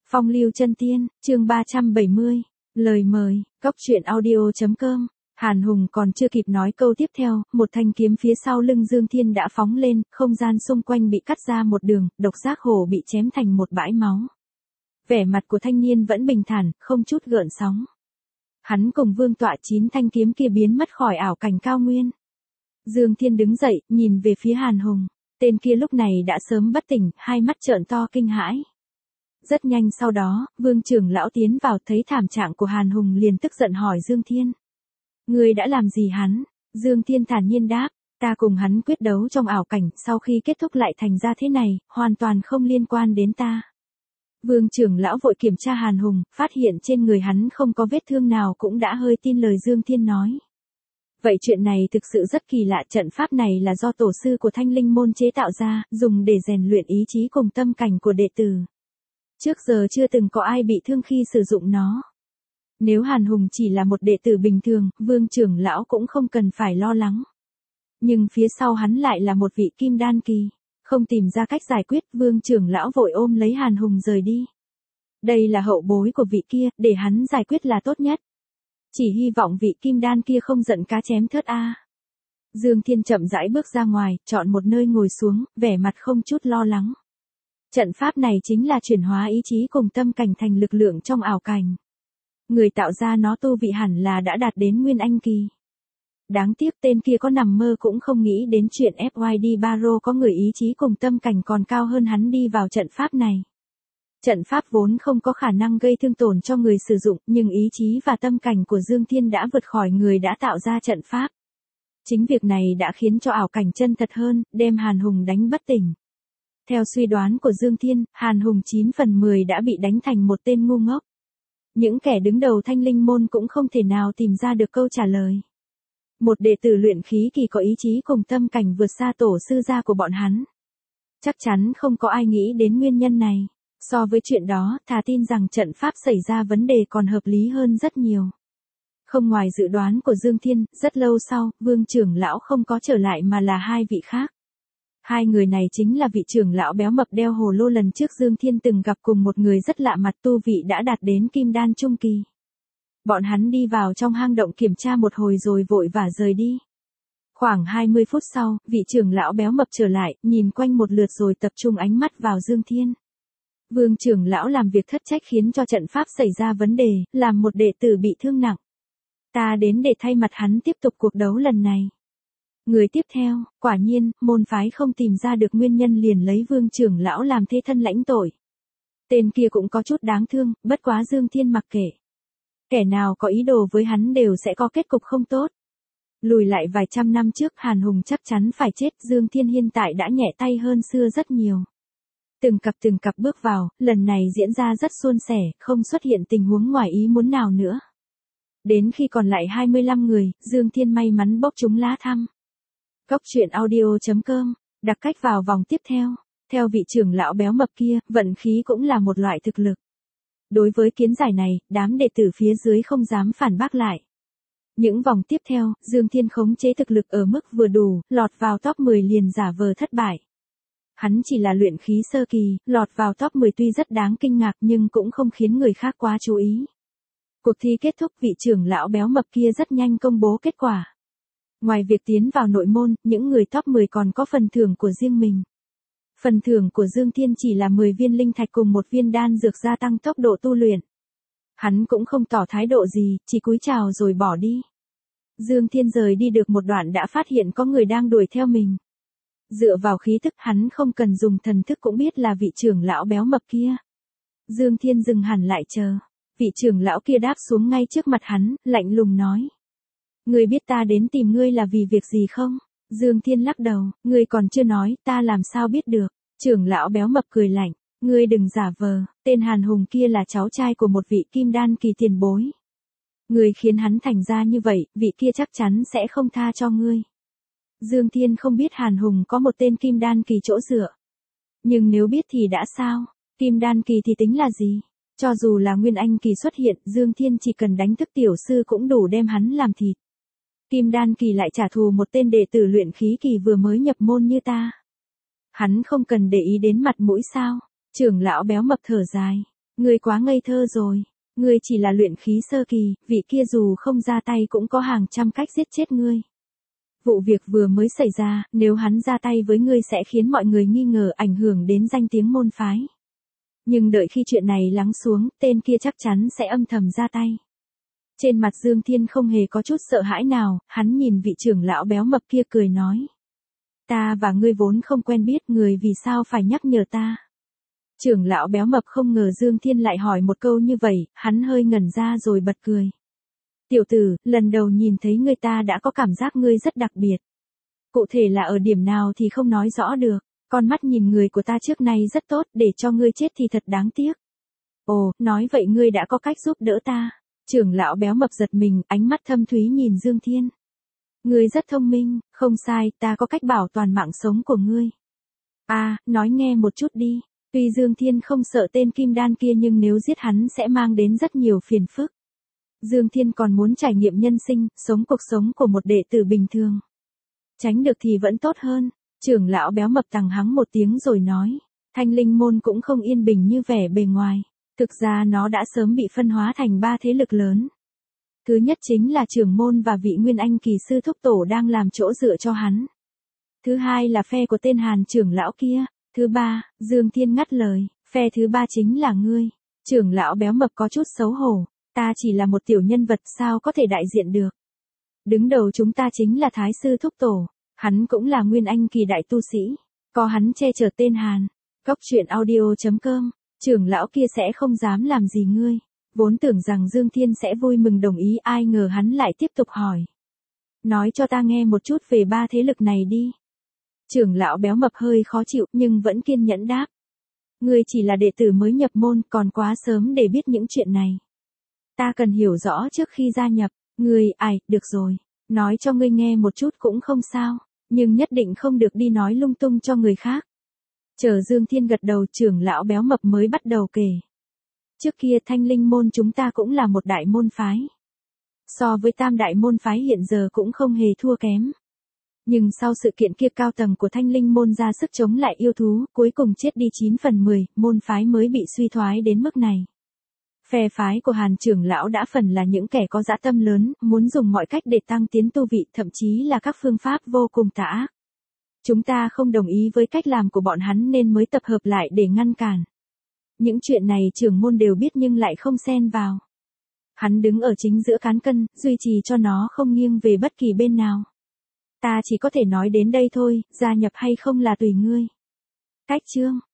Phong lưu chân tiên, chương 370, lời mời, cóc truyện audio.com. Hàn Hùng còn chưa kịp nói câu tiếp theo, một thanh kiếm phía sau lưng Dương Thiên đã phóng lên, không gian xung quanh bị cắt ra một đường, độc giác hổ bị chém thành một bãi máu. Vẻ mặt của thanh niên vẫn bình thản, không chút gợn sóng. Hắn cùng vương tọa 9 thanh kiếm kia biến mất khỏi ảo cảnh cao nguyên. Dương Thiên đứng dậy, nhìn về phía Hàn Hùng. Tên kia lúc này đã sớm bất tỉnh, hai mắt trợn to kinh hãi. Rất nhanh sau đó, Vương trưởng lão tiến vào thấy thảm trạng của Hàn Hùng liền tức giận hỏi Dương Thiên. Ngươi đã làm gì hắn? Dương Thiên thản nhiên đáp, ta cùng hắn quyết đấu trong ảo cảnh, sau khi kết thúc lại thành ra thế này, hoàn toàn không liên quan đến ta. Vương trưởng lão vội kiểm tra Hàn Hùng, phát hiện trên người hắn không có vết thương nào cũng đã hơi tin lời Dương Thiên nói. Vậy chuyện này thực sự rất kỳ lạ, trận pháp này là do tổ sư của Thanh Linh môn chế tạo ra, dùng để rèn luyện ý chí cùng tâm cảnh của đệ tử. Trước giờ chưa từng có ai bị thương khi sử dụng nó. Nếu Hàn Hùng chỉ là một đệ tử bình thường, Vương trưởng lão cũng không cần phải lo lắng. Nhưng phía sau hắn lại là một vị kim đan kỳ. Không tìm ra cách giải quyết, Vương trưởng lão vội ôm lấy Hàn Hùng rời đi. Đây là hậu bối của vị kia, để hắn giải quyết là tốt nhất. Chỉ hy vọng vị kim đan kia không giận cá chém thớt a. Dương Thiên chậm rãi bước ra ngoài, chọn một nơi ngồi xuống, vẻ mặt không chút lo lắng. Trận pháp này chính là chuyển hóa ý chí cùng tâm cảnh thành lực lượng trong ảo cảnh. Người tạo ra nó tu vị hẳn là đã đạt đến Nguyên Anh kỳ. Đáng tiếc tên kia có nằm mơ cũng không nghĩ đến chuyện FYD Baro có người ý chí cùng tâm cảnh còn cao hơn hắn đi vào trận pháp này. Trận pháp vốn không có khả năng gây thương tổn cho người sử dụng, nhưng ý chí và tâm cảnh của Dương Thiên đã vượt khỏi người đã tạo ra trận pháp. Chính việc này đã khiến cho ảo cảnh chân thật hơn, đem Hàn Hùng đánh bất tỉnh. Theo suy đoán của Dương Thiên, Hàn Hùng 9 phần 10 đã bị đánh thành một tên ngu ngốc. Những kẻ đứng đầu Thanh Linh môn cũng không thể nào tìm ra được câu trả lời. Một đệ tử luyện khí kỳ có ý chí cùng tâm cảnh vượt xa tổ sư gia của bọn hắn. Chắc chắn không có ai nghĩ đến nguyên nhân này. So với chuyện đó, thà tin rằng trận pháp xảy ra vấn đề còn hợp lý hơn rất nhiều. Không ngoài dự đoán của Dương Thiên, rất lâu sau, Vương trưởng lão không có trở lại mà là hai vị khác. Hai người này chính là vị trưởng lão béo mập đeo hồ lô lần trước Dương Thiên từng gặp cùng một người rất lạ mặt tu vị đã đạt đến kim đan trung kỳ. Bọn hắn đi vào trong hang động kiểm tra một hồi rồi vội vã rời đi. Khoảng 20 phút sau, vị trưởng lão béo mập trở lại, nhìn quanh một lượt rồi tập trung ánh mắt vào Dương Thiên. Vương trưởng lão làm việc thất trách khiến cho trận pháp xảy ra vấn đề, làm một đệ tử bị thương nặng. Ta đến để thay mặt hắn tiếp tục cuộc đấu lần này. Người tiếp theo, quả nhiên, môn phái không tìm ra được nguyên nhân liền lấy Vương trưởng lão làm thế thân lãnh tội. Tên kia cũng có chút đáng thương, bất quá Dương Thiên mặc kệ. Kẻ nào có ý đồ với hắn đều sẽ có kết cục không tốt. Lùi lại vài trăm năm trước Hàn Hùng chắc chắn phải chết, Dương Thiên hiện tại đã nhẹ tay hơn xưa rất nhiều. Từng cặp bước vào, lần này diễn ra rất suôn sẻ, không xuất hiện tình huống ngoài ý muốn nào nữa. Đến khi còn lại 25 người, Dương Thiên may mắn bốc trúng lá thăm. Cóc truyện audio.com, đặt cách vào vòng tiếp theo. Theo vị trưởng lão béo mập kia, vận khí cũng là một loại thực lực. Đối với kiến giải này, đám đệ tử phía dưới không dám phản bác lại. Những vòng tiếp theo, Dương Thiên khống chế thực lực ở mức vừa đủ, lọt vào top 10 liền giả vờ thất bại. Hắn chỉ là luyện khí sơ kỳ, lọt vào top 10 tuy rất đáng kinh ngạc nhưng cũng không khiến người khác quá chú ý. Cuộc thi kết thúc, vị trưởng lão béo mập kia rất nhanh công bố kết quả. Ngoài việc tiến vào nội môn, những người top 10 còn có phần thưởng của riêng mình. Phần thưởng của Dương Thiên chỉ là 10 viên linh thạch cùng một viên đan dược gia tăng tốc độ tu luyện. Hắn cũng không tỏ thái độ gì, chỉ cúi chào rồi bỏ đi. Dương Thiên rời đi được một đoạn đã phát hiện có người đang đuổi theo mình. Dựa vào khí thức hắn không cần dùng thần thức cũng biết là vị trưởng lão béo mập kia. Dương Thiên dừng hẳn lại chờ. Vị trưởng lão kia đáp xuống ngay trước mặt hắn, lạnh lùng nói. Ngươi biết ta đến tìm ngươi là vì việc gì không? Dương Thiên lắc đầu, ngươi còn chưa nói, ta làm sao biết được. Trưởng lão béo mập cười lạnh, ngươi đừng giả vờ, tên Hàn Hùng kia là cháu trai của một vị kim đan kỳ tiền bối. Ngươi khiến hắn thành ra như vậy, vị kia chắc chắn sẽ không tha cho ngươi. Dương Thiên không biết Hàn Hùng có một tên kim đan kỳ chỗ dựa. Nhưng nếu biết thì đã sao, kim đan kỳ thì tính là gì? Cho dù là Nguyên Anh kỳ xuất hiện, Dương Thiên chỉ cần đánh thức tiểu sư cũng đủ đem hắn làm thịt. Kim đan kỳ lại trả thù một tên đệ tử luyện khí kỳ vừa mới nhập môn như ta. Hắn không cần để ý đến mặt mũi sao? Trưởng lão béo mập thở dài. Ngươi quá ngây thơ rồi. Ngươi chỉ là luyện khí sơ kỳ, vị kia dù không ra tay cũng có hàng trăm cách giết chết ngươi. Vụ việc vừa mới xảy ra, nếu hắn ra tay với ngươi sẽ khiến mọi người nghi ngờ, ảnh hưởng đến danh tiếng môn phái. Nhưng đợi khi chuyện này lắng xuống, tên kia chắc chắn sẽ âm thầm ra tay. Trên mặt Dương Thiên không hề có chút sợ hãi nào, hắn nhìn vị trưởng lão béo mập kia cười nói. Ta và ngươi vốn không quen biết, người vì sao phải nhắc nhở ta. Trưởng lão béo mập không ngờ Dương Thiên lại hỏi một câu như vậy, hắn hơi ngẩn ra rồi bật cười. Tiểu tử, lần đầu nhìn thấy ngươi ta đã có cảm giác ngươi rất đặc biệt. Cụ thể là ở điểm nào thì không nói rõ được, con mắt nhìn người của ta trước nay rất tốt, để cho ngươi chết thì thật đáng tiếc. Ồ, nói vậy ngươi đã có cách giúp đỡ ta. Trưởng lão béo mập giật mình, ánh mắt thâm thúy nhìn Dương Thiên. Ngươi rất thông minh, không sai, ta có cách bảo toàn mạng sống của ngươi. À, nói nghe một chút đi. Tuy Dương Thiên không sợ tên kim đan kia nhưng nếu giết hắn sẽ mang đến rất nhiều phiền phức. Dương Thiên còn muốn trải nghiệm nhân sinh, sống cuộc sống của một đệ tử bình thường. Tránh được thì vẫn tốt hơn. Trưởng lão béo mập tằng hắng một tiếng rồi nói. Thanh linh môn cũng không yên bình như vẻ bề ngoài. Thực ra nó đã sớm bị phân hóa thành 3 thế lực lớn. Thứ nhất chính là trưởng môn và vị Nguyên Anh kỳ sư thúc tổ đang làm chỗ dựa cho hắn. Thứ hai là phe của tên Hàn trưởng lão kia. Thứ ba, Dương Thiên ngắt lời, phe thứ ba chính là ngươi. Trưởng lão béo mập có chút xấu hổ, ta chỉ là một tiểu nhân vật sao có thể đại diện được. Đứng đầu chúng ta chính là Thái sư thúc tổ, hắn cũng là Nguyên Anh kỳ đại tu sĩ, có hắn che chở tên Hàn. Cốc truyện audio.com, trưởng lão kia sẽ không dám làm gì ngươi. Vốn tưởng rằng Dương Thiên sẽ vui mừng đồng ý, ai ngờ hắn lại tiếp tục hỏi. Nói cho ta nghe một chút về 3 thế lực này đi. Trưởng lão béo mập hơi khó chịu nhưng vẫn kiên nhẫn đáp. Ngươi chỉ là đệ tử mới nhập môn, còn quá sớm để biết những chuyện này. Ta cần hiểu rõ trước khi gia nhập. Ngươi, được rồi. Nói cho ngươi nghe một chút cũng không sao. Nhưng nhất định không được đi nói lung tung cho người khác. Chờ Dương Thiên gật đầu, trưởng lão béo mập mới bắt đầu kể. Trước kia Thanh Linh môn chúng ta cũng là một đại môn phái. So với tam đại môn phái hiện giờ cũng không hề thua kém. Nhưng sau sự kiện kia cao tầng của Thanh Linh môn ra sức chống lại yêu thú, cuối cùng chết đi 9 phần 10, môn phái mới bị suy thoái đến mức này. Phe phái của Hàn trưởng lão đã phần là những kẻ có dã tâm lớn, muốn dùng mọi cách để tăng tiến tu vị, thậm chí là các phương pháp vô cùng tà ác. Chúng ta không đồng ý với cách làm của bọn hắn nên mới tập hợp lại để ngăn cản. Những chuyện này trưởng môn đều biết nhưng lại không xen vào. Hắn đứng ở chính giữa cán cân, duy trì cho nó không nghiêng về bất kỳ bên nào. Ta chỉ có thể nói đến đây thôi, gia nhập hay không là tùy ngươi. Cách chương